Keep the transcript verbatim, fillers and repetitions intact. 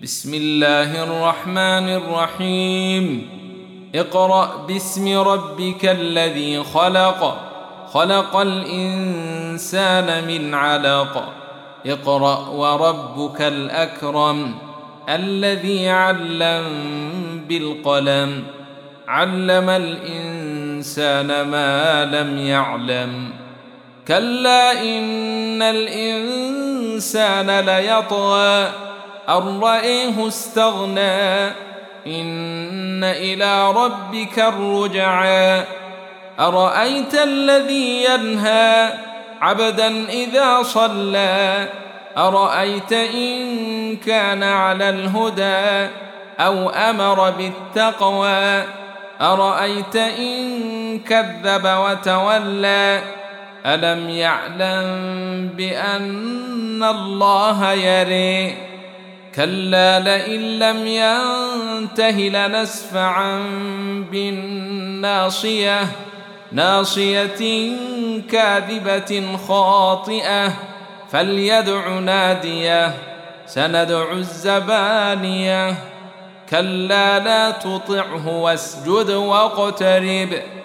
بسم الله الرحمن الرحيم اقرأ باسم ربك الذي خلق خلق الإنسان من علق اقرأ وربك الأكرم الذي علم بالقلم علم الإنسان ما لم يعلم كلا إن الإنسان ليطغى أن رآه استغنى إن إلى ربك الرجعى أرأيت الذي ينهى عبدا إذا صلى أرأيت إن كان على الهدى أو أمر بالتقوى أرأيت إن كذب وتولى ألم يعلم بأن الله يرى كلا لئن لم ينته لنسفعا بالناصية ناصية كاذبة خاطئة فليدع ناديه سندع الزبانية كلا لا تطعه واسجد واقترب